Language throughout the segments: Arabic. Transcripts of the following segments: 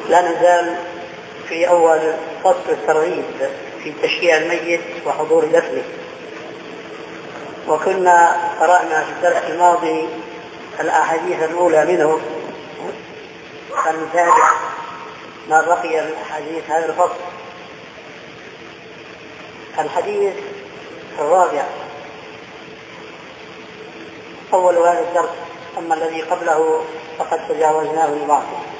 لا نزال في أول فصل الترغيب في تشييع الميت وحضور دفنه، وكنا قرأنا في الدرس الماضي الأحاديث الأولى منه، فنتابع ما بقي من أحاديث هذا الفصل. الحديث الرابع أول هذا الدرس، أما الذي قبله فقد تجاوزناه لبعض.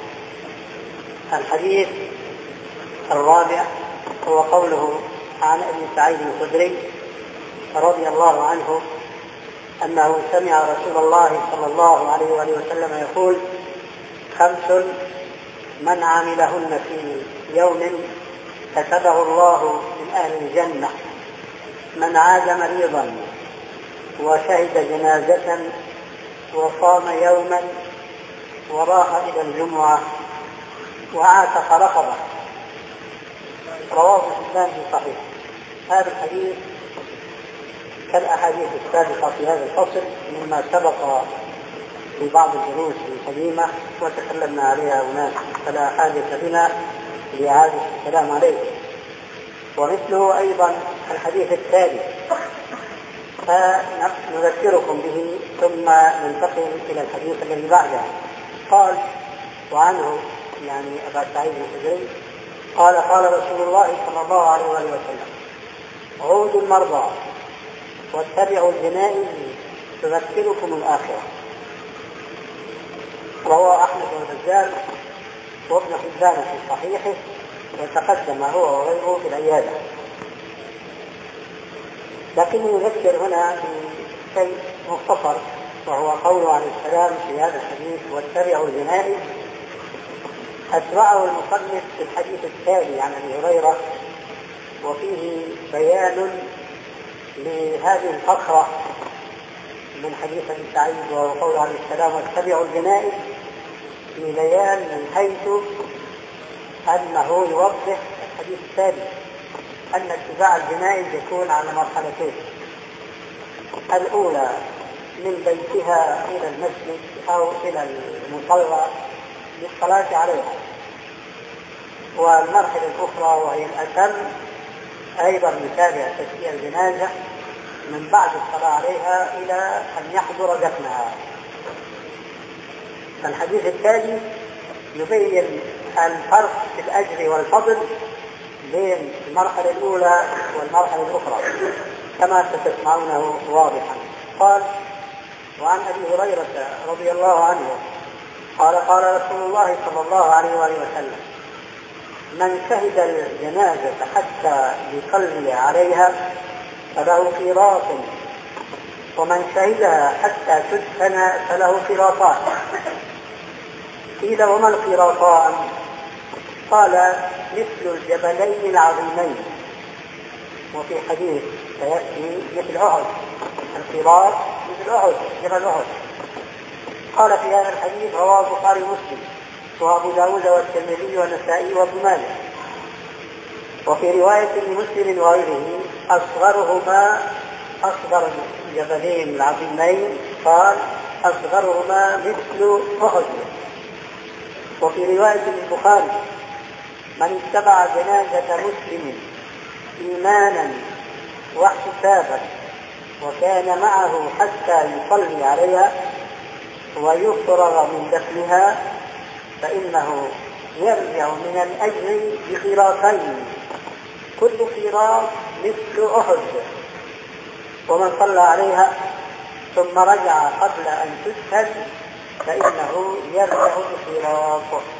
الحديث الرابع هو قوله عن أبي سعيد الخدري رضي الله عنه أنه سمع رسول الله صلى الله عليه وآله وسلم يقول: 5 من عملهن في يوم كتبه الله من أهل الجنة: من عاد مريضا وشهد جنازة وصام يوما وراح إلى الجمعة وعاتق رقبة. رواه الإمام في صحيح. هذا الحديث كالأحاديث السابقة في هذا الفصل مما سبق في بعض الدروس القديمة وتكلمنا عليها هناك، فلا حاجة بنا لإعادة الكلام عليه. ومثله أيضا الحديث التالي، فنذكركم به ثم ننتقل إلى الحديث الذي بعده. قال وعنه يعني أبا سعيد الخدري قال: قال رسول الله صلى الله عليه وسلم: عودوا المرضى واتبعوا الجنائز تذكركم الآخرة. رواه أحمد والبزار وابن حبان في صحيحه، وتقدم هو وغيره في العيادة. لكني أذكر هنا بشيء مختصر، وهو قوله عليه السلام في هذا الحديث: واتبعوا الجنائز. أتبعه المصنف في الحديث التالي عن أبي هريرة، وفيه بيان لهذه الفقرة من حديث أبي سعيد وهو قوله عليه السلام: واتبعوا الجنائز، في بيان من حيث أنه يوضح الحديث التالي أن اتباع الجنائز يكون على مرحلتين: الأولى من بيتها إلى المسجد أو إلى المصلى للصلاة عليها، والمرحلة الأخرى وهي الأتم أيضا نتابع تشييع الجنازة من بعد الصلاة عليها إلى أن يحضر دفنها. الحديث التالي يبين الفرق في الأجر والفضل بين المرحلة الأولى والمرحلة الأخرى كما ستسمعونه واضحا. قال: وعن أبي هريرة رضي الله عنه قال: قال رسول الله صلى الله عليه وسلم: من شهد الجنازة حتى يصلي عليها فله قيراط، ومن شهدها حتى تدفن فله قيراطان. قيل: وما القيراطان؟ قال: مثل الجبلين العظيمين. وفي حديث سيأتي مثل أحد، القيراط مثل أحد، جبل أحد. قال في هذا الحديث: رواه البخاري ومسلم وأبو داود والترمذي والنسائي وابن ماجه. وفي رواية لمسلم وغيره: أصغر الجبلين العظيمين، قال: أصغرهما مثل أحد. وفي رواية البخاري: من اتبع جنازة مسلم إيمانا واحتسابا وكان معه حتى يصلي عليها ويفرغ من دفنها فإنه يرجع من الأجر بقيراطين، كل قيراط مثل أحد. ومن صلى عليها ثم رجع قبل أن تدفن فإنه يرجع بقيراط.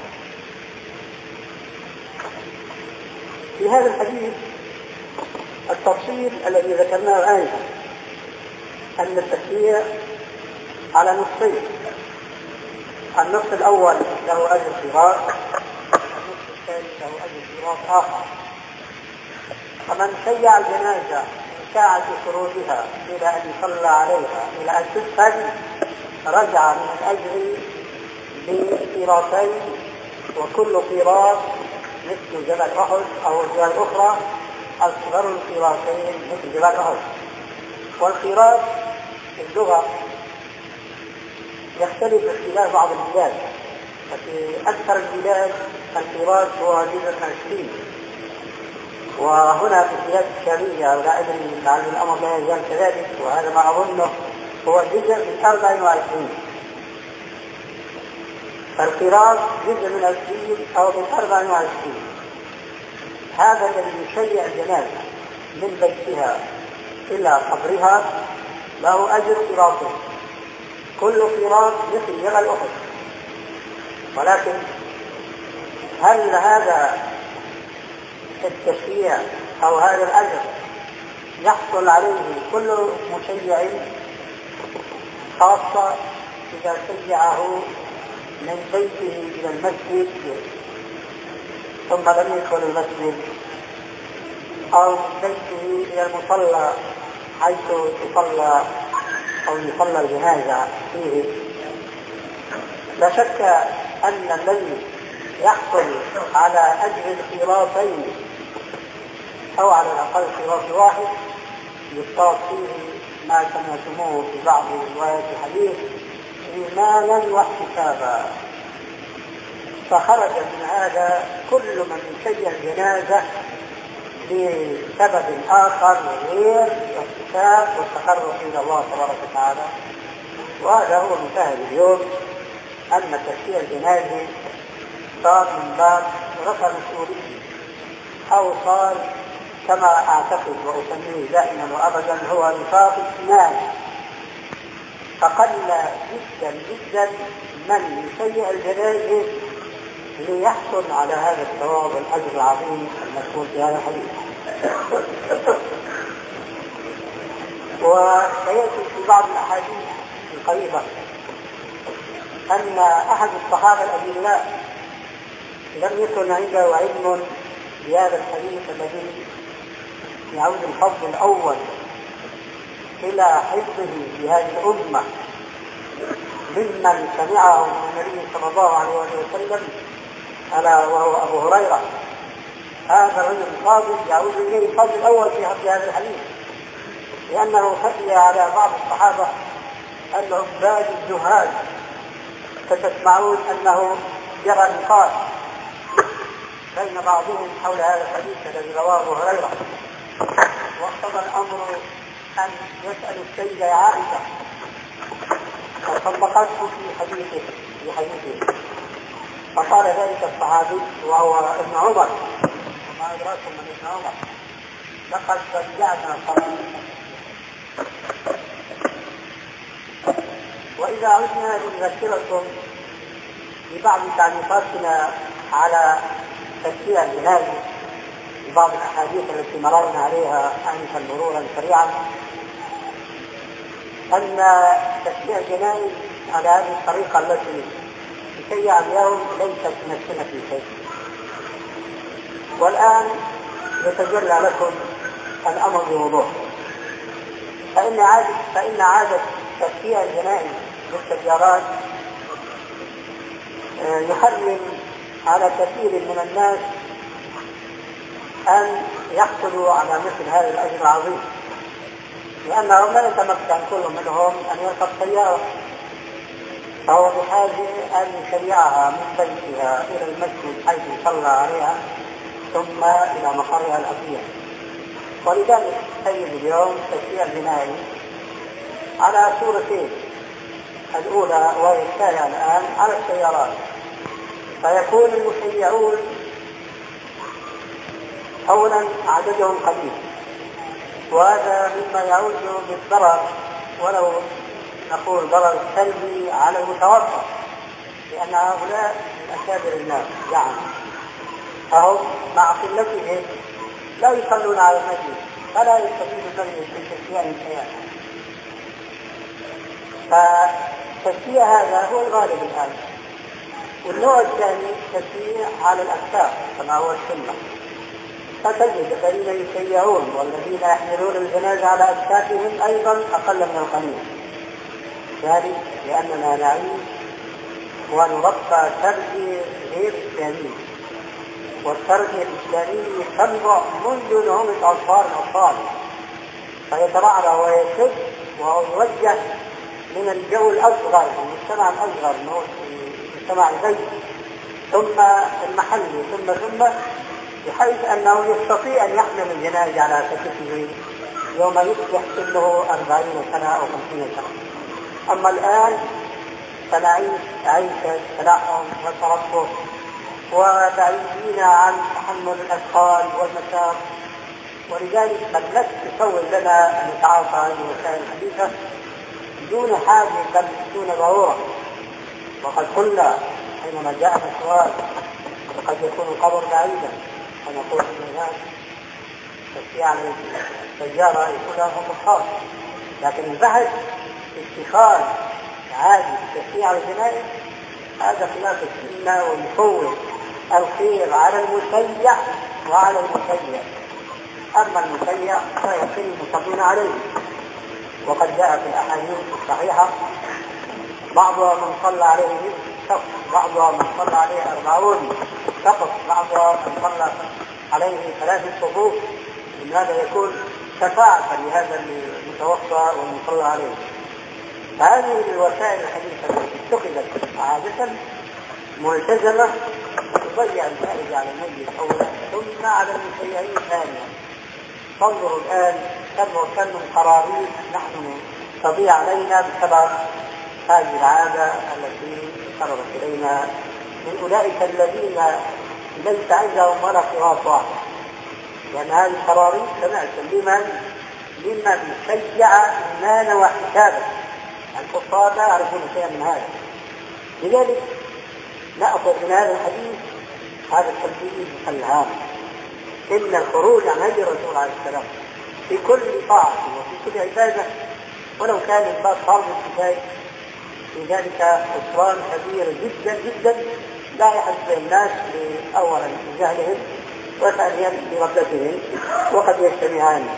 في هذا الحديث التفصيل الذي ذكرناه آنفا أن التشريع على نصفين: النصف الأول له أجر قيراط، النصف الثاني له أجر قيراط آخر. فمن شيع الجنازة من ساعة خروجها إلى أن يصلى عليها إلى أن تدفن رجع من الأجر بقيراطين، وكل قيراط مثل جبل أحد، أو الجبال الأخرى أصغر القيراطين مثل جبل أحد. والقيراط في اللغة يختلف اختلاف بعض البلاد، ففي أكثر البلاد القراص هو جزء 20. وهنا في البلاد الشامية ولا أدري لعل الأمر لا يزال كذلك، وهذا ما أظنه هو جزء من 24. فالقراص جزء من 20 أو من 24. هذا الذي يشيع الجنازة من بيتها إلى قبرها له أجر قراصه، كل قراص مثل جبل أحد. ولكن هل هذا التشييع أو هذا الأجر يحصل عليه كل مشيع؟ خاصة إذا شيعه من بيته إلى المسجد ثم لم يدخل المسجد، أو من بيته إلى المصلى حيث تصلى أو يصلى الجنازة فيه. لا شك أن الذي يحصل على أجر القراصين أو على الأقل قراص واحد يصاب فيه ما سمعتموه في بعض روايات الحديث إيمانا واحتسابا. فخرج من هذا كل من يشيع الجنازة لسبب آخر غير الاحتساب والتقرب إلى الله تبارك وتعالى. وهذا هو مشاهد اليوم، أن تشييع الجنازة صار من باب رفع مسؤولية، أو صار كما أعتقد وأسميه دائما وأبدا هو نفاق اجتماعي. فقل جدا جدا من يشيع الجنازة ليحصل على هذا الثواب والأجر العظيم المذكور في هذا الحديث. وسيأتي في بعض الأحاديث القريبة أن أحد الصحابة الأجلاء لم يكن عنده علم بهذا الحديث الذي يعود الفضل الأول إلى حفظه بهذه الأمة ممن سمعه من النبي صلى الله عليه وسلم، ألا وهو أبو هريرة. هذا الرجل الفاضل يعود إليه الفضل الأول في حفظ هذا الحديث، لأنه خفي على بعض الصحابة العباد الزهاد، فتسمعون أنه جرى نقاش بين بعضهم حول هذا الحديث الذي رواه أبو هريرة، واقتضى الأمر أن يسأل السيدة عائشة فطبقته في حديثه. فقال ذلك الصحابي وهو ابن عمر، وما أدراكم من ابن عمر، لقد شجعنا صلاة. وإذا عدنا لنذكركم ببعض تعليقاتنا على تشييع الجنازة ببعض الأحاديث التي مررنا عليها آنفا مرورا سريعا، أن تشييع الجنائز على هذه الطريقة التي تشيع اليوم ليست من السنة في شيء. والآن يتجلى لكم الأمر بوضوح. فإن عادة تشييع الجنائز بالسيارات يحرم على كثير من الناس أن يحصلوا على مثل هذا الأجر العظيم، لأنهم لا يتمكن كل منهم أن يركب سيارة، فهو بحاجة أن يشيعها من بيتها إلى المسجد حيث يصلى عليها ثم إلى مقرها الأخير. ولذلك تجد اليوم تشييع الجنائي على صورتين: الأولى وهي الشائعة الآن على السيارات، فيكون المشيعون أولا عددهم قليل، وهذا مما يعود بالضرر، ولو نقول ضرر سلبي على المتوفى، لأن هؤلاء من أكابر الناس فهم مع قلتهم لا يصلون على المسجد، فلا يستفيد المسجد من تشييع شيئا. فتشييع هذا هو الغالب الآن. والنوع الثاني تشييع على الأكتاف كما هو السنة، فتجد الذين يشيعون والذين يحملون الجنازة على أكتافهم أيضا أقل من القليل، ذلك لأننا نعيش ونربى تربية غير إسلامية، والتربية الإسلامية تنبع منذ نعومة أطفال، فيترعرع ويشد ويوجه من الجو الأصغر، من المجتمع الأصغر، مجتمع البيت ثم المحلي ثم بحيث أنه يستطيع أن يحمل الجنائز على كتفه يوم يصبح سنه 40 سنة أو 50 سنة. أما الآن فنعيش عيشة تنعم وترفه وبعيدين عن تحمل الأثقال والمشاق، ولذلك قد لا تسول لنا أن نتعاطى هذه الوسائل الحديثة دون حاجة بل دون ضرورة. وقد قلنا حينما جاء السؤال قد يكون القبر بعيدا فنقول ان الناس يعني السيارة يكون لها خط، لكن البحث اتخاذ عادي تشريع الجنائز هذا خلاف السنة ويفوت الخير على المشيع وعلى المشيع. أما المشيع فيكون المصلين عليه، وقد جاء في الأحاديث الصحيحة بعضها من صلى عليه شخص، بعضها من صلى عليه 40 شخص، بعضها من صلى عليه 3 صفوف، من هذا يكون شفاعة لهذا المتوفى والمصلى عليه. هذه الوسائل الحديثة التي اتخذت عادة ملتزمة تضيع الفائدة على الميت أولا ثم على المشيعين ثانيا. فانظروا الآن كم من قراريط نحن تضيع علينا بسبب هذه العادة التي قربت إلينا من أولئك الذين ليس عندهم ولا قراط واحد. لأن هذه القراريط سمعت ممن شيع إيمانا واحتسابا. الكفار لا يعرفون شيئا من هذا. لذلك نأخذ من هذا الحديث هذا التنبيه الهام إن الخروج عن هدي الرسول عليه السلام في كل طاعة وفي كل عبادة ولو كان الباب فرض الكفاية في ذلك خسران كبير جدا جدا لا يحس الناس أولا بجهلهم وثانيا بغفلتهم وقد يجتمعان.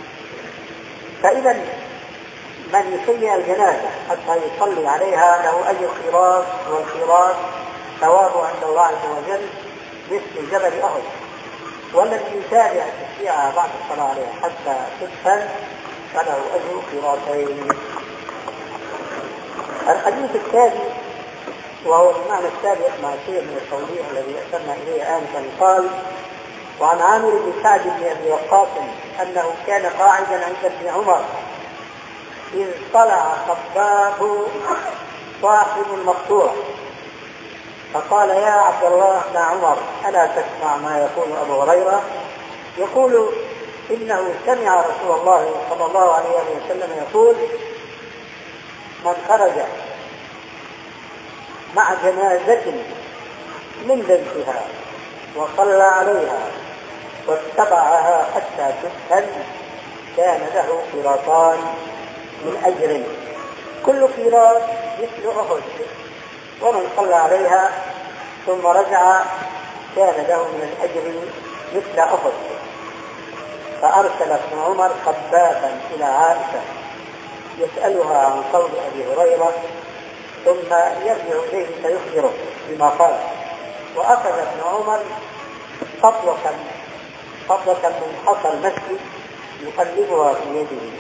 فإذا من يشيع الجنازة حتى يصلي عليها له أجر قيراط، والقيراط ثوابه عند الله عز وجل مثل جبل أحد. والذي يتابع تشييعها بعد الصلاة عليها حتى تدفن فله أجر قيراطين. الحديث الثاني وهو المعنى السابق مع شيء من التوضيح الذي أشرنا إليه آنفا قال: وعن عامر بن سعد بن أبي وقاص أنه كان قاعدا عند ابن عمر إذ طلع خباب صاحب المقطوع فقال: يا عبد الله بن عمر ألا تسمع ما يقول أبو هريرة يقول إنه سمع رسول الله صلى الله عليه وسلم يقول: من خرج مع جنازة من بنتها وصلى عليها واتبعها حتى تدفن كان له قيراطان من أجر كل قيراط مثل أحد، ومن صلى عليها ثم رجع كان له من الأجر مثل أحد. فأرسل ابن عمر خبابا إلى عائشة يسألها عن قول أبي هريرة ثم يرجع إليه فيخبره بما قال. وأخذ ابن عمر قبضة من حصى المسجد يقلبها في يده.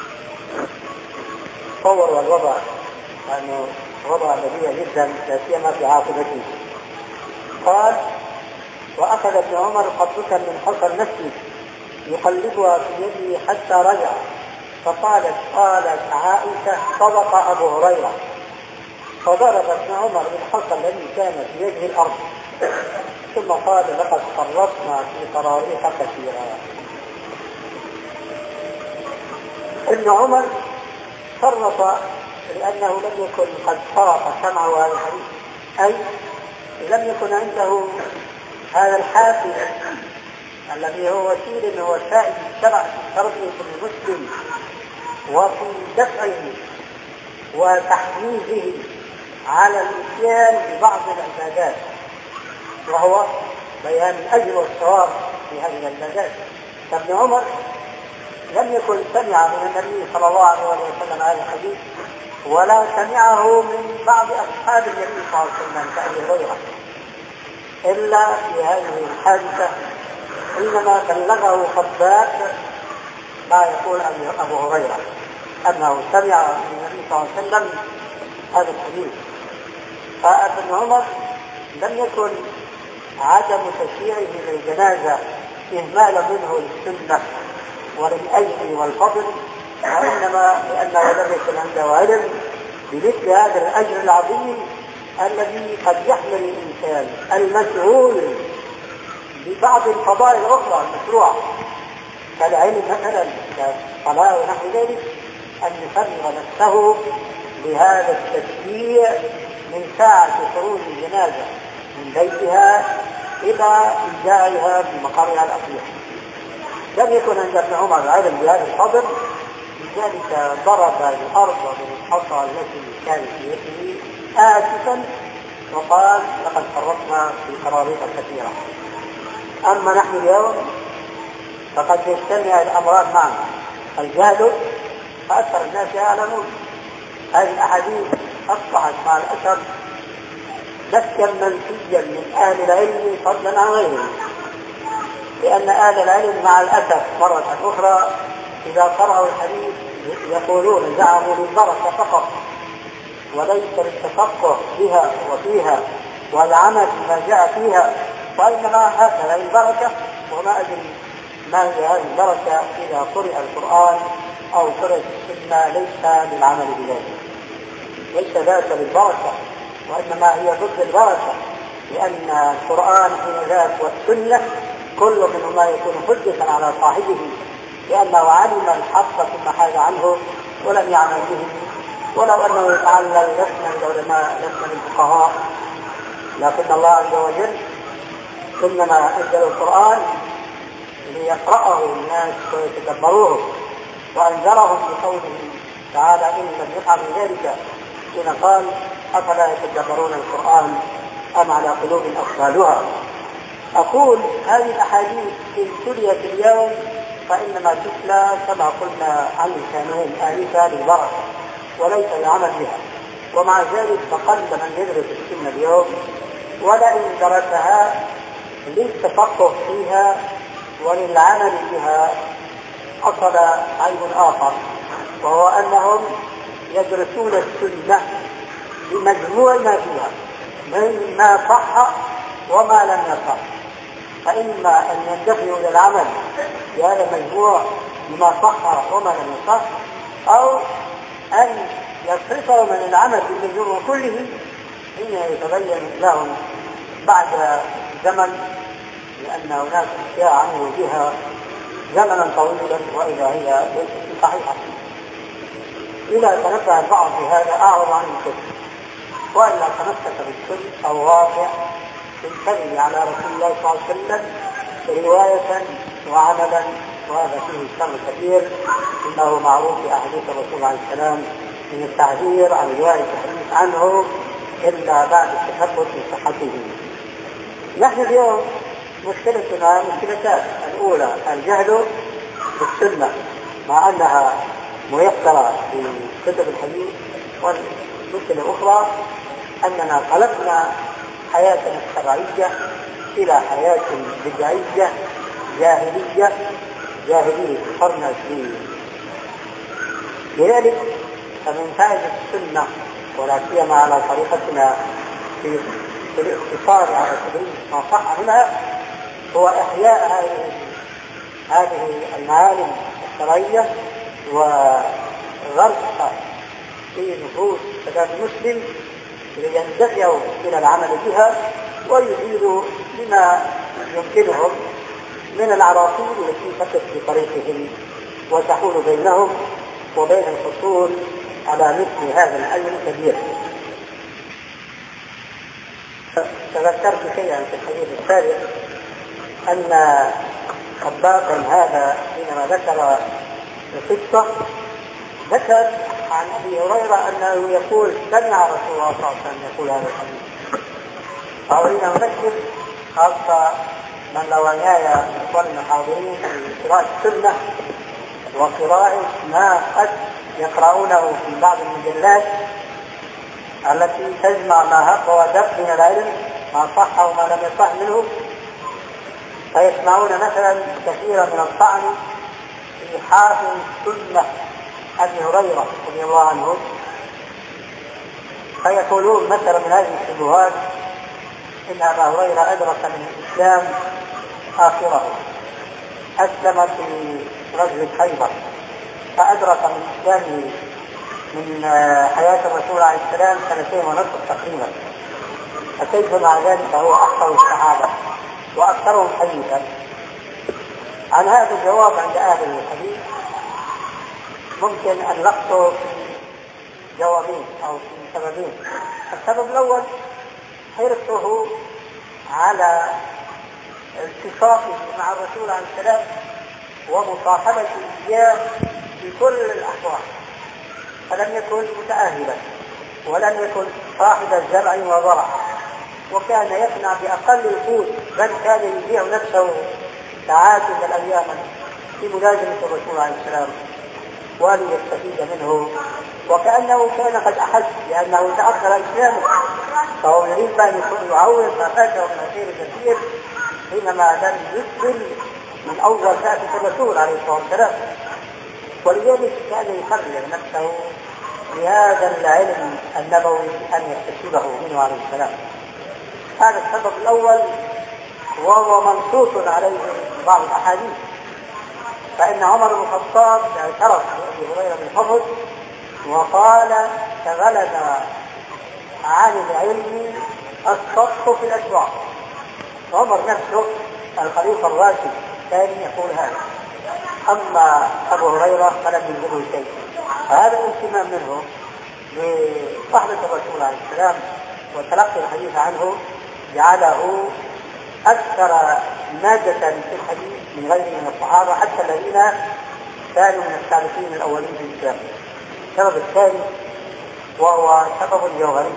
تصور الوضع لأنه وضع بديع جدا لا سيما في عاقبته. قال: وأخذ ابن عمر قبضة من حصى المسجد يقلبها في يده حتى رجع. فقالت عائشة: صدق أبو هريرة. فضرب ابن عمر بالحصى الذي كان في يده الأرض ثم قال: لقد فرطنا في قراريط كثيرا. ابن عمر فرط لأنه لم يكن قد فرط سمعه هذا الحديث، أي لم يكن عنده هذا الحافز الذي هو وسيلة من وسائل الشرع في تربية المسلم وفي دفعه وتحميزه على الاتيان ببعض العبادات، وهو بيان الأجر والثواب في هذه العبادات. فابن عمر لم يكن سمع من النبي صلى الله عليه وسلم هذا الحديث ولا سمعه من بعض أصحاب النبي صلى الله عليه وسلم كأبي هريرة إلا في هذه الحادثة حينما بلغه خباب ما يقول أبو هريرة أنه سمع من النبي صلى الله عليه وسلم هذا الحديث. فابن عمر لم يكن عدم تشييعه للجنازة إهمالا منه للسنة وللأجر والفضل، وإنما لأنه لم يكن عنده علم بمثل هذا الأجر العظيم الذي قد يحمل الإنسان المشغول ببعض الفضائل الأخرى المشروعة كالعلم مثلا كالصلاة ونحو ذلك، أن يفرغ نفسه لهذا التشجيع من ساعة خروج الجنازة من بيتها إلى إنجائها في مقرها الأصلي. لم يكن عند ابن عمر علم بهذا الفضل، لذلك ضرب الأرض بالحصى التي كانت في يده آسفا وقال لقد فرطنا في قراريط كثيرة. أما نحن اليوم فقد يجتمع الأمران معا، الجهل فأكثر الناس يعلمون. هذه الأحاديث أصبحت مع الأسف مسكا منسيا من أهل العلم فضلا عن غيرهم، لأن أهل العلم مع الأسف مرة أخرى إذا قرأوا الحديث يقولون زعموا للبركة فقط وليس للتفقه بها وفيها والعمل بما جاء فيها، وإنما هكذا البركة وما أدري ما هي هذه البركة إذا قرئ القرآن أو قرأت السنة ليس للعمل بذلك، ليس ذاك للبركة وإنما هي ضد البركة، لأن القرآن حين ذاك والسنة كل منهما يكون حجة على صاحبه، لأنه علم الحق ثم حاد عنه ولم يعمل به، ولو أنه يتعلم لسنا العلماء لسنا الفقهاء، لكن الله عز وجل إنما أنزل القرآن ليقرأه الناس ويتدبروه، وأنذرهم بقوله تعالى إن لم يفعلوا ذلك حين قال أفلا يتدبرون القرآن أم على قلوب أقفالها. أقول هذه الأحاديث إن تليت اليوم فإنما تتلى كما قلنا عن لسانهم آنفا للبركة وليس للعمل بها، ومع ذلك فقل من يدرس السنة اليوم، ولئن درسها للتفقه فيها وللعمل بها حصل عيب آخر، وهو أنهم يدرسون السنة بمجموع ما فيها مما صح وما لم يصح، فإما أن يندفعوا إلى العمل بهذا المجموع بما صح وما لم يصح، أو أن يصرفوا من العمل بالمجموع كله حين يتبين لهم بعد زمن، لأن هناك أشياء عملوا بها زمنا طويلا وإذا هي ليست صحيحة. إذا تنبه البعض بهذا أعرض عن الكفر، وإلا تمسك بالسنة أو واقع بالكذب على رسول الله صلى الله عليه وسلم رواية وعملا، وهذا فيه شر كثير، إنه معروف في أحاديث الرسول عليه السلام من التعذير عن رواية الحديث عنه إلا بعد التثبت من صحته. نحن اليوم مشكلتنا مشكلتان: الأولى الجهل بالسنة مع أنها ميسرة في كتب الحديث، والمشكلة الأخرى أننا قلبنا حياتنا الشرعية إلى حياة بدعية جاهلية القرن العشرين. لذلك فمن فائدة السنة ولا سيما على طريقتنا في الاقتصار على تدريس ما صح منها هو إحياء هذه المعالم الشرعية وغرسها في نفوس شباب المسلم ليندفعوا إلى العمل بها ويزيلوا بما يمكنهم من العراقيل التي تقف في طريقهم وتحول بينهم وبين الحصول على مثل هذا الأجر الكبير. تذكرت شيئا في الحديث السابق أن خباقا هذا حينما ذكر القصة ذكر عن أبي هريرة أنه يقول سمع رسول الله صلى الله عليه وسلم يقول هذا الحديث. فأريد أن أذكر خاصة من لو عناية إخواننا الحاضرين في قراءة السنة وقراءة ما قد يقرؤونه في بعض المجلات التي تجمع ما هب ودب من العلم ما صح وما لم يصح منه، فيسمعون مثلا كثيرا من الطعن في حافظ السنة أبي هريرة رضي الله عنه، فيقولون مثلا من هذه الشبهات إن أبا هريرة أدرك من الإسلام آخره، أسلم في غزوة خيبر فأدرك من إسلامه من حياة الرسول عليه السلام 2.5 سنين تقريبا، فكيف مع ذلك هو أحفظ الصحابة وأكثرهم حديثا؟ عن هذا الجواب عند أهل الحديث ممكن أن نقصه في جوابين أو في سببين. السبب الأول حرصه على التصاقه مع الرسول عليه السلام ومصاحبته إياه في كل الأحوال، فلم يكن متأهلا ولم يكن صاحب الزرع وضرع، وكان يقنع بأقل القوت، بل كان يبيع نفسه ساعات من الأيام في ملازمة الرسول عليه السلام وليستفيد منه، وكأنه كان قد أحس لأنه تأخر إسلامه، فهو يريد أن يعوض ما فاته من الخير الكثير حينما لم يسلم من أول بعثة الرسول عليه الصلاة والسلام، ولذلك كان يحرر نفسه بهذا العلم النبوي أن يكتسبه منه عليه السلام. هذا السبب الأول، وهو منصوص عليه في بعض الأحاديث، فإن عمر بن الخطاب اعترف بأبي هريرة بالفضل وقال شغلنا عن العلم الصدق في الأسواق. عمر نفسه الخليفة الراشد كان يقول هذا، أما أبو هريرة فلم يجده شيء. فهذا الاهتمام منه بصحبة الرسول عليه السلام وتلقي الحديث عنه جعله أكثر مادة في الحديث من غيره من الصحابة حتى الذين كانوا من السابقين الأولين في الإسلام. السبب الثاني وهو سبب جوهري،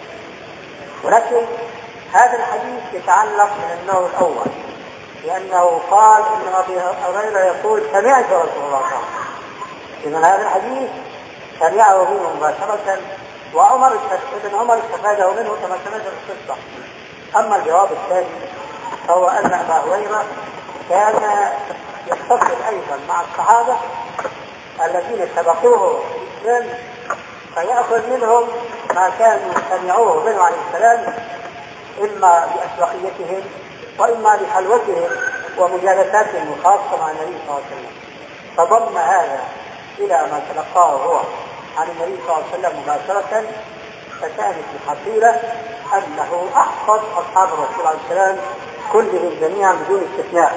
ولكن هذا الحديث يتعلق من النوع الأول، لأنه قال إن أبي هريرة يقول سمعت رسول الله صلى الله عليه وسلم، إذن هذا الحديث سمعه منه مباشرة، وعمر استفاده منه كما سمعت القصة. أما الجواب الثاني فهو أن أبا هريرة كان يتصل أيضا مع الصحابة الذين سبقوه في الإسلام، فيأخذ منهم ما كانوا سمعوه منه عليه السلام، إما بأسبقيتهم وإما بخلوتهم ومجالساتهم الخاصة مع النبي صلى الله عليه وسلم، فضم هذا إلى ما تلقاه هو عن النبي صلى الله عليه وسلم مباشرة، فكانت الحصيلة أنه أحفظ أصحاب الرسول عليه السلام كلهم جميعا بدون استثناء.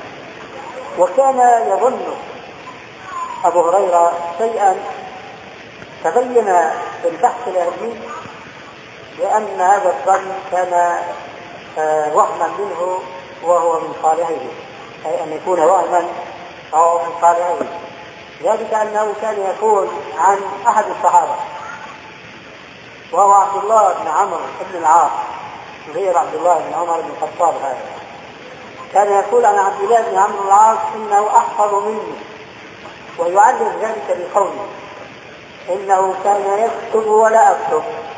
وكان يظن أبو هريرة شيئا تبين في البحث العلمي لأن هذا الظن كان وهما منه وهو من صالحه، أي أن يكون وهما أو من صالحه، ذلك أنه كان يقول عن أحد الصحابة وهو عبد الله بن عمرو بن العاص غير عبد الله بن عمر بن الخطاب، هذا كان يقول عن عبد الله بن عمرو بن العاص إنه أحفظ مني، ويعلم ذلك بقوله إنه كان يكتب ولا أكتب.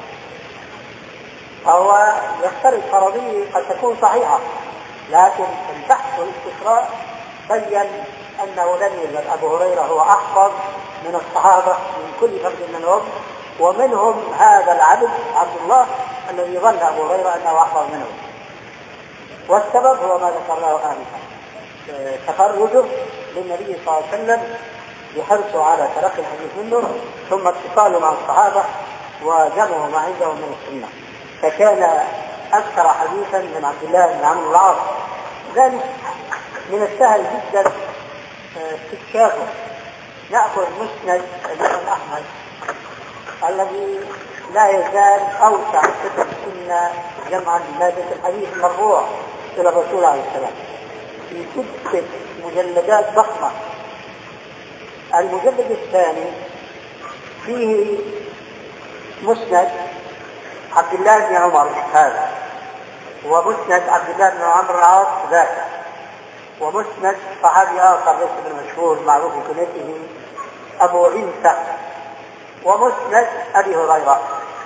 فهو يفترض فرضيه قد تكون صحيحة، لكن البحث والاستقراء بين أنه لم يوجد أبو هريرة هو أحفظ من الصحابة من كل فرد منهم، ومنهم هذا العبد عبد الله الذي ظن أبو هريرة أنه أحفظ منه. والسبب هو ما ذكرناه آنفا، تفرده للنبي صلى الله عليه وسلم بحرصه على تلقي الحديث منه، ثم اتصاله مع الصحابة وجمعه ما عندهم من السنة، فكان أكثر حديثا من عبد الله بن عمرو بن العاص. ذلك من السهل جدا استكشافه. نأخذ مسند الإمام أحمد الذي لا يزال أوسع كتب السنة جمعا مادة الحديث المرفوع إلى الرسول عليه السلام في 6 مجلدات ضخمة. المجلد الثاني فيه مسند عبد الله بن عمر هذا، ومسند عبد الله بن عمرو بن العاص ذاك، ومسند صحابي آخر ليس بالمشهور معروف بكنيته أبو عيسى، ومسند أبي هريرة.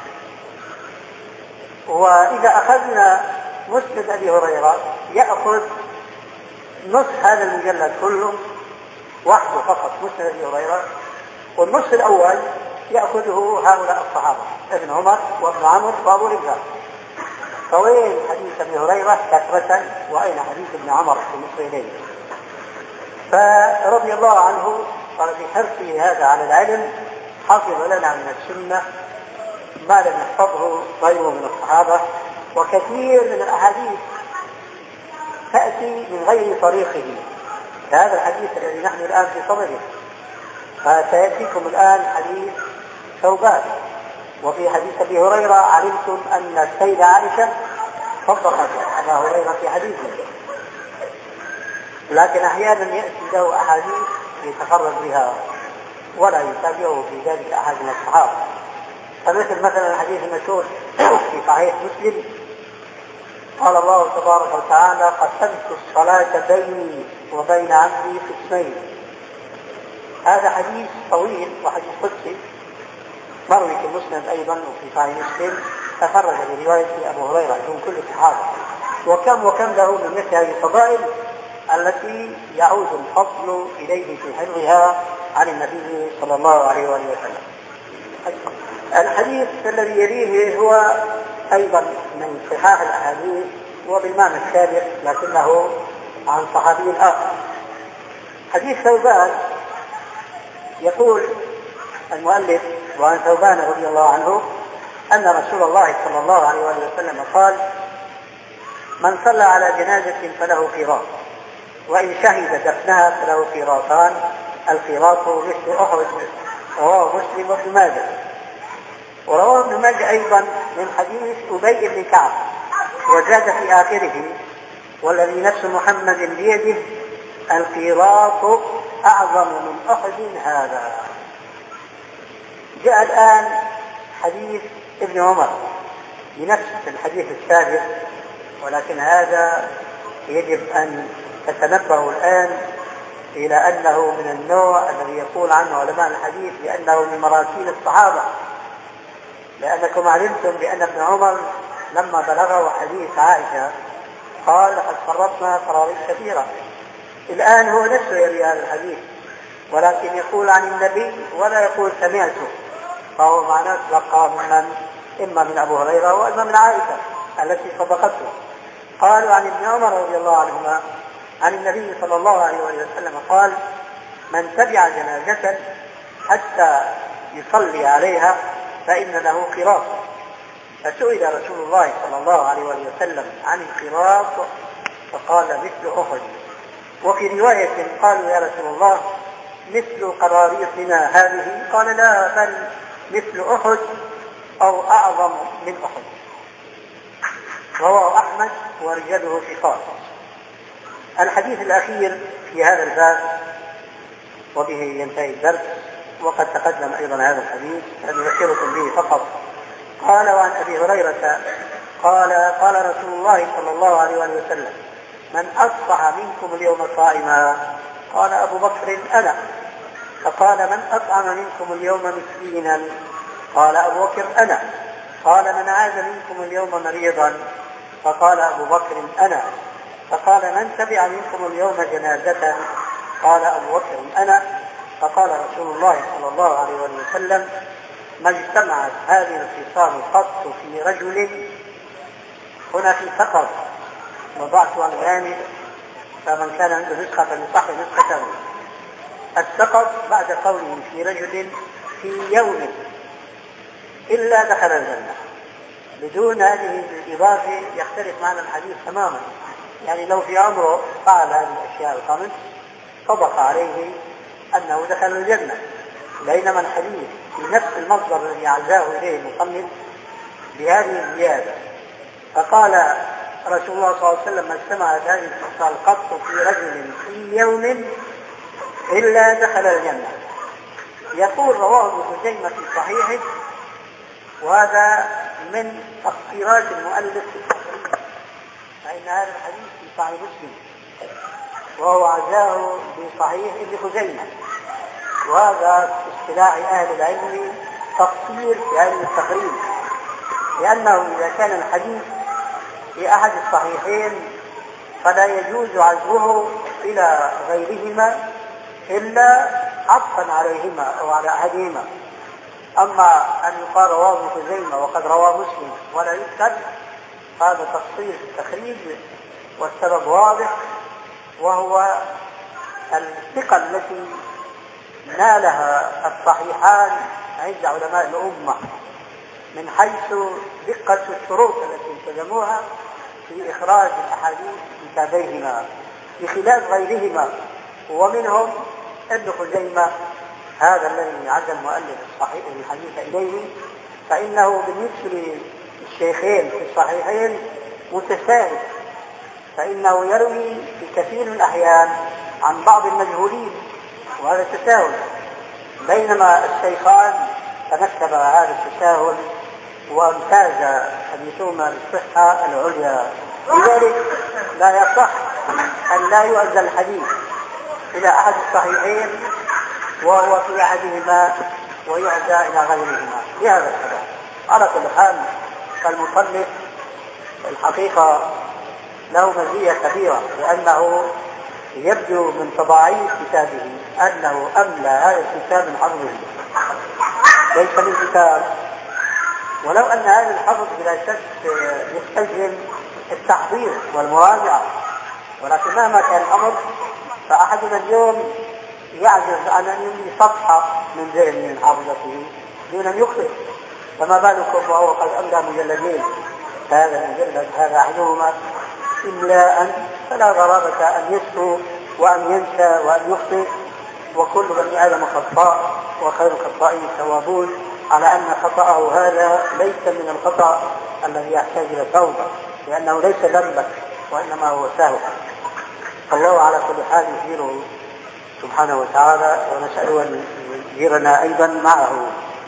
وإذا أخذنا مسند أبي هريرة يأخذ نصف هذا المجلد كله وحده فقط، مسند أبي هريرة، والنصف الأول يأخذه هؤلاء الصحابة ابن عمر وابن عمرو وأبو رجال. فوين حديث ابن هريرة كثرة وأين حديث ابن عمر بالنسبة إليه؟ فرضي الله عنه قال في حرصه هذا على العلم حفظ لنا من السنة ما لم يحفظه غيره من الصحابة، وكثير من الأحاديث تأتي من غير طريقه هذا الحديث الذي نحن الآن في صدده. فسيأتيكم الآن حديث ثوبان، وفي حديث أبي هريرة علمتم أن السيدة عائشة صدقت أبا هريرة في حديثه، لكن أحيانا يأتي له أحاديث يتفرد بها ولا يتابعه في ذلك أحد من الصحابة. فمثل مثلا الحديث المشهور في صحيح مسلم قال الله تبارك وتعالى قسمت الصلاة بيني وبين عبدي قسمين. هذا حديث طويل وحديث قدسي مروي في المسند أيضا وفي صحيح مسلم، تفرد برواية أبو هريرة دون كل الصحابة، وكم له من مثل هذه الفضائل التي يعود الفضل إليه في حفظها عن النبي صلى الله عليه وآله وسلم. الحديث الذي يليه هو أيضا من صحاح الأحاديث وبالمعنى السابق لكنه عن صحابي آخر. حديث ثوبان يقول المؤلف وعن ثوبان رضي الله عنه أن رسول الله صلى الله عليه وسلم قال من صلى على جنازة فله قيراط، وإن شهد دفنها فله قيراطان، القيراط مثل أحد. رواه مسلم وابن ماجه. ورواه ابن ماجه أيضا من حديث أبي بن كعب وزاد في آخره والذي نفس محمد بيده القيراط أعظم من أحد هذا. جاء الآن حديث ابن عمر بنفس الحديث السابق، ولكن هذا يجب أن تتنبهوا الآن إلى أنه من النوع الذي يقول عنه علماء الحديث لأنه من مراسيل الصحابة، لأنكم علمتم بأن ابن عمر لما بلغه حديث عائشة قال لقد فرطنا قراريط كثيرة. الآن هو نفسه يروي هذا الحديث ولكن يقول عن النبي ولا يقول سمعته، فهو معناه تلقى من إما من أبو هريرة وإما من عائشة التي صدقته. قالوا عن ابن عمر رضي الله عنهما عن النبي صلى الله عليه وسلم قال من تبع جنازة حتى يصلي عليها فإن له قيراط. فسئل رسول الله صلى الله عليه وسلم عن القيراط فقال مثل أحد. وفي رواية قالوا يا رسول الله مثل قراريطنا هذه؟ قال لا، بل مثل أحد أو أعظم من أحد. رواه أحمد ورجاله ثقات. الحديث الأخير في هذا الباب وبه ينتهي الدرس، وقد تقدم أيضا هذا الحديث أذكركم به فقط. قال وعن أبي هريرة قال رسول الله صلى الله عليه وسلم من أصبح منكم اليوم صائما؟ قال أبو بكر أنا. فقال من أطعم منكم اليوم مسكينا؟ قال أبو بكر أنا. قال من عاد منكم اليوم مريضا؟ فقال أبو بكر أنا. فقال من تبع منكم اليوم جنازة؟ قال أبو بكر أنا. فقال رسول الله صلى الله عليه وسلم ما اجتمعت هذه الخصال قط في رجل. هنا في سقط وضعتها الآن فمن كان عنده نسخة فليصح نسخة. السقط بعد قوله في رجل في يوم إلا دخل الجنة. بدون هذه الإضافة يختلف معنى الحديث تماما. يعني لو في عمره فعل هذه الأشياء الخمس صدق عليه أنه دخل الجنة، بينما الحديث في نفس المصدر الذي عزاه إليه المصنف بهذه الزيادة. فقال رسول الله صلى الله عليه وسلم ما اجتمعت هذه الخصال قط في رجل في يوم إلا دخل الجنة. يقول رواه ابن خزيمة في صحيحه، وهذا من تفسيرات المؤلف في التقريب، فإن هذا الحديث في صحيح مسلم وهو عزاه بصحيح ابن خزيمة، وهذا اصطلاح أهل العلم تفسير في هذه التقريب، لأنه إذا كان الحديث في أحد الصحيحين فلا يجوز عزوه إلى غيرهما إلا عطفا عليهما أو على أحدهما، أما أن يقال رواه ابن خزيمة وقد رواه مسلم ولا يكتب، هذا تخصيص تخريج، والسبب واضح، وهو الثقة التي نالها الصحيحان عند علماء الأمة من حيث دقة الشروط التي التزموها في إخراج الأحاديث من كتابيهما بخلاف غيرهما، ومنهم ابن خزيمة هذا الذي عزى المؤلف الصحيح الحديث إليه، فإنه بالنسبة للشيخين في الصحيحين متساهل، فإنه يروي في كثير من الأحيان عن بعض المجهولين، وهذا تساهل، بينما الشيخان تنكب هذا التساهل وامتاز حديثهما بالصحة العليا. لذلك لا يصح أن لا يؤذى الحديث إلى أحد الصحيحين وهو في أحدهما ويعزى إلى غيرهما بهذا السبب. على كل حال فالمصنف الحقيقة له مزية كبيرة، لأنه يبدو من طباعية كتابه أنه أملى هذا الكتاب من حفظه ليس من كتاب، ولو أن هذا الحفظ بلا شك يستلزم التحضير والمراجعة، ولكن مهما كان الأمر فأحدنا اليوم يعجز عن أن يملي صفحة من ذهن من حافظته دون أن يخطئ، فما بالكم وهو قد أملى مجلدين، هذا المجلد هذا أحدهما إملاء، فلا غرابة أن يسهو وأن ينسى وأن يخطئ، وكل بني آدم خطاء وخير الخطائين التوابون، على أن خطأه هذا ليس من الخطأ الذي يحتاج إلى توبة، لأنه ليس ذنبا وإنما هو سهو. الله على كل حال يجيره سبحانه وتعالى، ونسأله أن يجيرنا أيضا معه.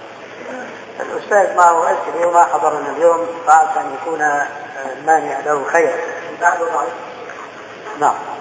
الأستاذ معه أسئلة وما حضرنا اليوم، بعد أن يكون المانع له خير. نعم.